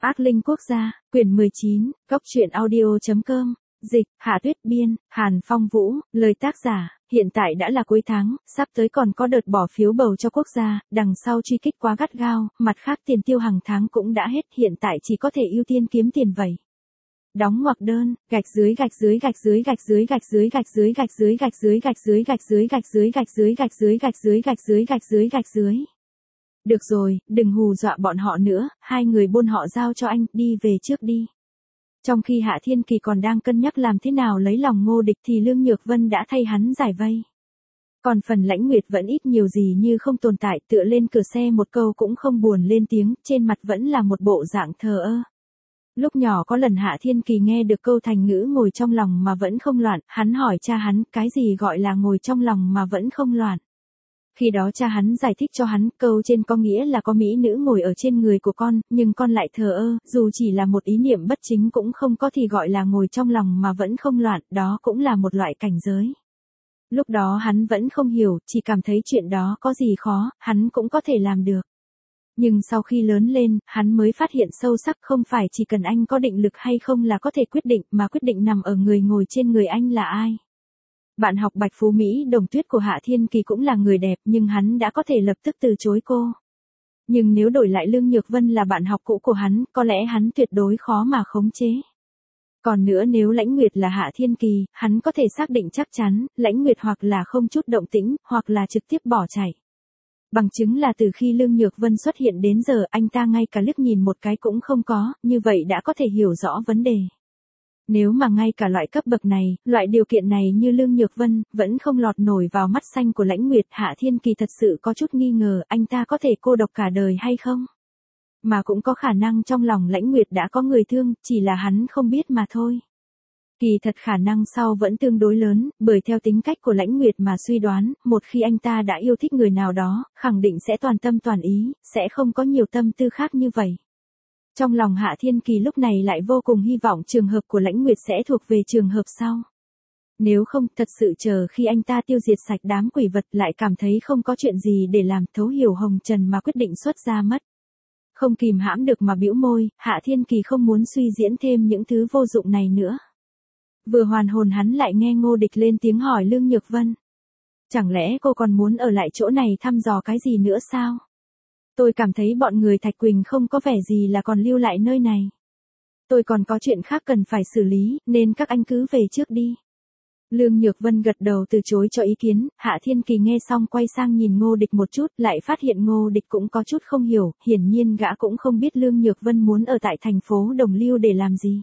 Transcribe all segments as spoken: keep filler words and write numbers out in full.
Ác linh quốc gia, quyển mười chín, góc truyện audio.com, dịch, Hạ Tuyết biên, Hàn Phong Vũ, lời tác giả, hiện tại đã là cuối tháng, sắp tới còn có đợt bỏ phiếu bầu cho quốc gia, đằng sau truy kích quá gắt gao, mặt khác tiền tiêu hàng tháng cũng đã hết, hiện tại chỉ có thể ưu tiên kiếm tiền vậy. Đóng ngoặc đơn, gạch dưới gạch dưới gạch dưới gạch dưới gạch dưới gạch dưới gạch dưới gạch dưới gạch dưới gạch dưới gạch dưới gạch dưới gạch dưới gạch dưới gạch dưới gạch dưới gạch dưới. Được rồi, đừng hù dọa bọn họ nữa, hai người buôn họ giao cho anh, đi về trước đi. Trong khi Hạ Thiên Kỳ còn đang cân nhắc làm thế nào lấy lòng Ngô Địch thì Lương Nhược Vân đã thay hắn giải vây. Còn phần Lãnh Nguyệt vẫn ít nhiều gì như không tồn tại, tựa lên cửa xe một câu cũng không buồn lên tiếng, trên mặt vẫn là một bộ dạng thờ ơ. Lúc nhỏ có lần Hạ Thiên Kỳ nghe được câu thành ngữ ngồi trong lòng mà vẫn không loạn, hắn hỏi cha hắn, cái gì gọi là ngồi trong lòng mà vẫn không loạn. Khi đó cha hắn giải thích cho hắn, câu trên có nghĩa là có mỹ nữ ngồi ở trên người của con, nhưng con lại thờ ơ, dù chỉ là một ý niệm bất chính cũng không có thì gọi là ngồi trong lòng mà vẫn không loạn, đó cũng là một loại cảnh giới. Lúc đó hắn vẫn không hiểu, chỉ cảm thấy chuyện đó có gì khó, hắn cũng có thể làm được. Nhưng sau khi lớn lên, hắn mới phát hiện sâu sắc không phải chỉ cần anh có định lực hay không là có thể quyết định, mà quyết định nằm ở người ngồi trên người anh là ai. Bạn học Bạch Phú Mỹ Đồng Tuyết của Hạ Thiên Kỳ cũng là người đẹp nhưng hắn đã có thể lập tức từ chối cô. Nhưng nếu đổi lại Lương Nhược Vân là bạn học cũ của hắn, có lẽ hắn tuyệt đối khó mà khống chế. Còn nữa nếu Lãnh Nguyệt là Hạ Thiên Kỳ, hắn có thể xác định chắc chắn, Lãnh Nguyệt hoặc là không chút động tĩnh, hoặc là trực tiếp bỏ chạy. Bằng chứng là từ khi Lương Nhược Vân xuất hiện đến giờ anh ta ngay cả liếc nhìn một cái cũng không có, như vậy đã có thể hiểu rõ vấn đề. Nếu mà ngay cả loại cấp bậc này, loại điều kiện này như Lương Nhược Vân, vẫn không lọt nổi vào mắt xanh của Lãnh Nguyệt, Hạ Thiên Kỳ thật sự có chút nghi ngờ anh ta có thể cô độc cả đời hay không. Mà cũng có khả năng trong lòng Lãnh Nguyệt đã có người thương, chỉ là hắn không biết mà thôi. Kỳ thật khả năng sau vẫn tương đối lớn, bởi theo tính cách của Lãnh Nguyệt mà suy đoán, một khi anh ta đã yêu thích người nào đó, khẳng định sẽ toàn tâm toàn ý, sẽ không có nhiều tâm tư khác như vậy. Trong lòng Hạ Thiên Kỳ lúc này lại vô cùng hy vọng trường hợp của Lãnh Nguyệt sẽ thuộc về trường hợp sau. Nếu không, thật sự chờ khi anh ta tiêu diệt sạch đám quỷ vật lại cảm thấy không có chuyện gì để làm, thấu hiểu hồng trần mà quyết định xuất ra mất. Không kìm hãm được mà bĩu môi, Hạ Thiên Kỳ không muốn suy diễn thêm những thứ vô dụng này nữa. Vừa hoàn hồn hắn lại nghe Ngô Địch lên tiếng hỏi Lương Nhược Vân. Chẳng lẽ cô còn muốn ở lại chỗ này thăm dò cái gì nữa sao? Tôi cảm thấy bọn người Thạch Quỳnh không có vẻ gì là còn lưu lại nơi này. Tôi còn có chuyện khác cần phải xử lý, nên các anh cứ về trước đi. Lương Nhược Vân gật đầu từ chối cho ý kiến, Hạ Thiên Kỳ nghe xong quay sang nhìn Ngô Địch một chút, lại phát hiện Ngô Địch cũng có chút không hiểu, hiển nhiên gã cũng không biết Lương Nhược Vân muốn ở tại thành phố Đồng Lưu để làm gì.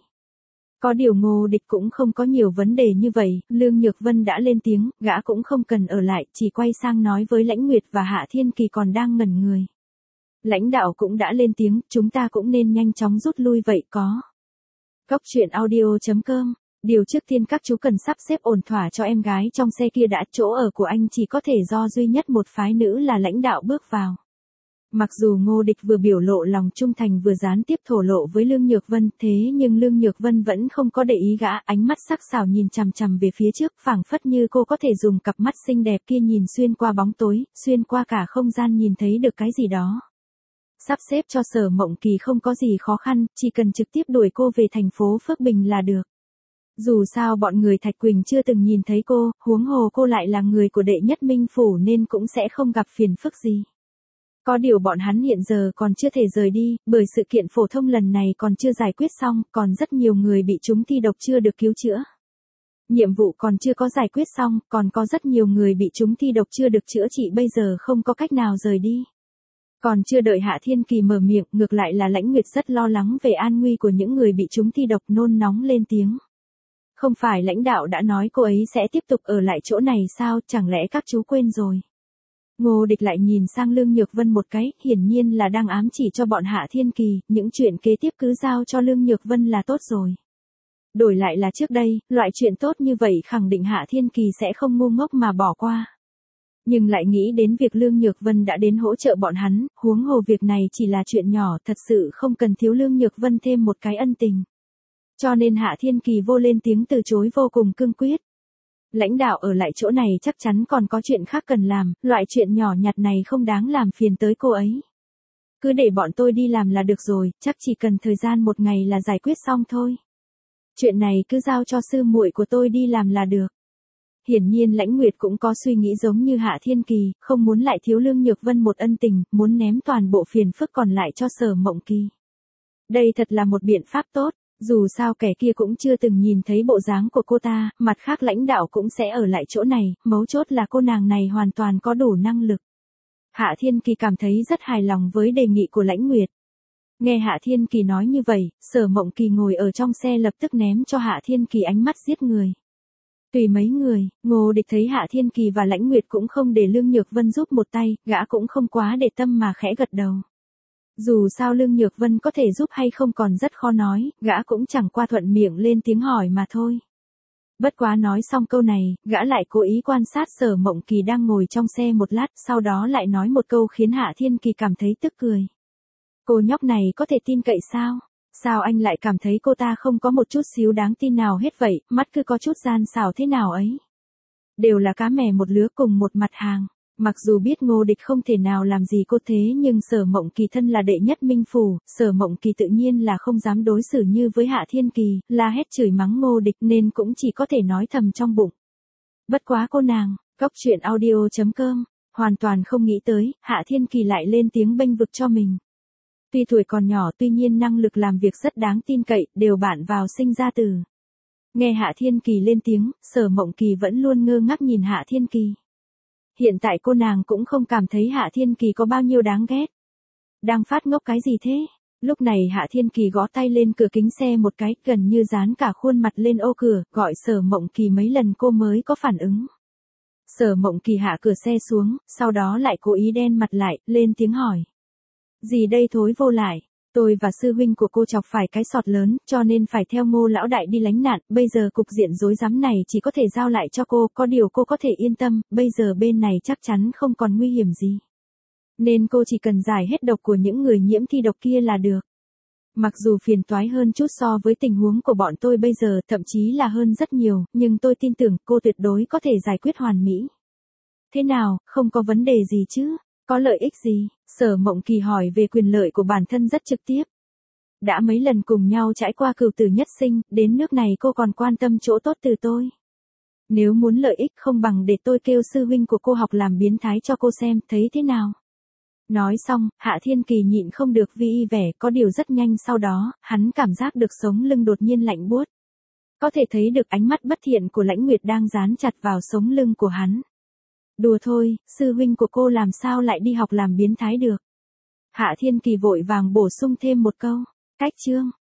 Có điều Ngô Địch cũng không có nhiều vấn đề như vậy, Lương Nhược Vân đã lên tiếng, gã cũng không cần ở lại, chỉ quay sang nói với Lãnh Nguyệt và Hạ Thiên Kỳ còn đang ngẩn người. Lãnh đạo cũng đã lên tiếng, chúng ta cũng nên nhanh chóng rút lui vậy có. Góc truyện audio.com, điều trước tiên các chú cần sắp xếp ổn thỏa cho em gái trong xe kia đã, chỗ ở của anh chỉ có thể do duy nhất một phái nữ là lãnh đạo bước vào. Mặc dù Ngô Địch vừa biểu lộ lòng trung thành vừa gián tiếp thổ lộ với Lương Nhược Vân, thế nhưng Lương Nhược Vân vẫn không có để ý gã, ánh mắt sắc sảo nhìn chằm chằm về phía trước, phảng phất như cô có thể dùng cặp mắt xinh đẹp kia nhìn xuyên qua bóng tối, xuyên qua cả không gian nhìn thấy được cái gì đó. Sắp xếp cho Sở Mộng Kỳ không có gì khó khăn, chỉ cần trực tiếp đuổi cô về thành phố Phước Bình là được. Dù sao bọn người Thạch Quỳnh chưa từng nhìn thấy cô, huống hồ cô lại là người của đệ nhất Minh Phủ nên cũng sẽ không gặp phiền phức gì. Có điều bọn hắn hiện giờ còn chưa thể rời đi, bởi sự kiện phổ thông lần này còn chưa giải quyết xong, còn rất nhiều người bị trúng thi độc chưa được cứu chữa. Nhiệm vụ còn chưa có giải quyết xong, còn có rất nhiều người bị trúng thi độc chưa được chữa trị bây giờ không có cách nào rời đi. Còn chưa đợi Hạ Thiên Kỳ mở miệng, ngược lại là Lãnh Nguyệt rất lo lắng về an nguy của những người bị trúng thi độc, nôn nóng lên tiếng. Không phải lãnh đạo đã nói cô ấy sẽ tiếp tục ở lại chỗ này sao, chẳng lẽ các chú quên rồi? Ngô Địch lại nhìn sang Lương Nhược Vân một cái, hiển nhiên là đang ám chỉ cho bọn Hạ Thiên Kỳ, những chuyện kế tiếp cứ giao cho Lương Nhược Vân là tốt rồi. Đổi lại là trước đây, loại chuyện tốt như vậy khẳng định Hạ Thiên Kỳ sẽ không ngu ngốc mà bỏ qua. Nhưng lại nghĩ đến việc Lương Nhược Vân đã đến hỗ trợ bọn hắn, huống hồ việc này chỉ là chuyện nhỏ, thật sự không cần thiếu Lương Nhược Vân thêm một cái ân tình. Cho nên Hạ Thiên Kỳ vô lên tiếng từ chối vô cùng cương quyết. Lãnh đạo ở lại chỗ này chắc chắn còn có chuyện khác cần làm, loại chuyện nhỏ nhặt này không đáng làm phiền tới cô ấy. cứ để bọn tôi đi làm là được rồi, chắc chỉ cần thời gian một ngày là giải quyết xong thôi. Chuyện này cứ giao cho sư muội của tôi đi làm là được. Hiển nhiên Lãnh Nguyệt cũng có suy nghĩ giống như Hạ Thiên Kỳ, không muốn lại thiếu Lương Nhược Vân một ân tình, muốn ném toàn bộ phiền phức còn lại cho Sở Mộng Kỳ. Đây thật là một biện pháp tốt, dù sao kẻ kia cũng chưa từng nhìn thấy bộ dáng của cô ta, mặt khác lãnh đạo cũng sẽ ở lại chỗ này, mấu chốt là cô nàng này hoàn toàn có đủ năng lực. Hạ Thiên Kỳ cảm thấy rất hài lòng với đề nghị của Lãnh Nguyệt. Nghe Hạ Thiên Kỳ nói như vậy, Sở Mộng Kỳ ngồi ở trong xe lập tức ném cho Hạ Thiên Kỳ ánh mắt giết người. Tùy mấy người, Ngô Địch thấy Hạ Thiên Kỳ và Lãnh Nguyệt cũng không để Lương Nhược Vân giúp một tay, gã cũng không quá để tâm mà khẽ gật đầu. Dù sao Lương Nhược Vân có thể giúp hay không còn rất khó nói, gã cũng chẳng qua thuận miệng lên tiếng hỏi mà thôi. Bất quá nói xong câu này, gã lại cố ý quan sát Sở Mộng Kỳ đang ngồi trong xe một lát, sau đó lại nói một câu khiến Hạ Thiên Kỳ cảm thấy tức cười. Cô nhóc này có thể tin cậy sao? Sao anh lại cảm thấy cô ta không có một chút xíu đáng tin nào hết vậy, mắt cứ có chút gian xảo thế nào ấy? Đều là cá mè một lứa cùng một mặt hàng. Mặc dù biết Ngô Địch không thể nào làm gì cô thế nhưng Sở Mộng Kỳ thân là đệ nhất minh phủ, Sở Mộng Kỳ tự nhiên là không dám đối xử như với Hạ Thiên Kỳ, la hét chửi mắng Ngô Địch nên cũng chỉ có thể nói thầm trong bụng. Bất quá cô nàng, Cóc Truyện Audio chấm com, hoàn toàn không nghĩ tới, Hạ Thiên Kỳ lại lên tiếng bênh vực cho mình. Tuy tuổi còn nhỏ tuy nhiên năng lực làm việc rất đáng tin cậy, đều bạn vào sinh ra từ. Nghe Hạ Thiên Kỳ lên tiếng, Sở Mộng Kỳ vẫn luôn ngơ ngác nhìn Hạ Thiên Kỳ. Hiện tại cô nàng cũng không cảm thấy Hạ Thiên Kỳ có bao nhiêu đáng ghét. Đang phát ngốc cái gì thế? Lúc này Hạ Thiên Kỳ gõ tay lên cửa kính xe một cái, gần như dán cả khuôn mặt lên ô cửa, gọi Sở Mộng Kỳ mấy lần cô mới có phản ứng. Sở Mộng Kỳ hạ cửa xe xuống, sau đó lại cố ý đen mặt lại, lên tiếng hỏi. Gì đây thối vô lại? Tôi và sư huynh của cô chọc phải cái sọt lớn, cho nên phải theo Ngô lão đại đi lánh nạn, bây giờ cục diện rối rắm này chỉ có thể giao lại cho cô, có điều cô có thể yên tâm, bây giờ bên này chắc chắn không còn nguy hiểm gì. Nên cô chỉ cần giải hết độc của những người nhiễm thi độc kia là được. Mặc dù phiền toái hơn chút so với tình huống của bọn tôi bây giờ, thậm chí là hơn rất nhiều, nhưng tôi tin tưởng cô tuyệt đối có thể giải quyết hoàn mỹ. Thế nào, không có vấn đề gì chứ? Có lợi ích gì? Sở Mộng Kỳ hỏi về quyền lợi của bản thân rất trực tiếp. Đã mấy lần cùng nhau trải qua cửu tử nhất sinh, đến nước này cô còn quan tâm chỗ tốt từ tôi. Nếu muốn lợi ích không bằng để tôi kêu sư huynh của cô học làm biến thái cho cô xem, thấy thế nào? Nói xong, Hạ Thiên Kỳ nhịn không được vi y vẻ, có điều rất nhanh sau đó, hắn cảm giác được sống lưng đột nhiên lạnh buốt. Có thể thấy được ánh mắt bất thiện của Lãnh Nguyệt đang dán chặt vào sống lưng của hắn. Đùa thôi, sư huynh của cô làm sao lại đi học làm biến thái được. Hạ Thiên Kỳ vội vàng bổ sung thêm một câu. Cách chương.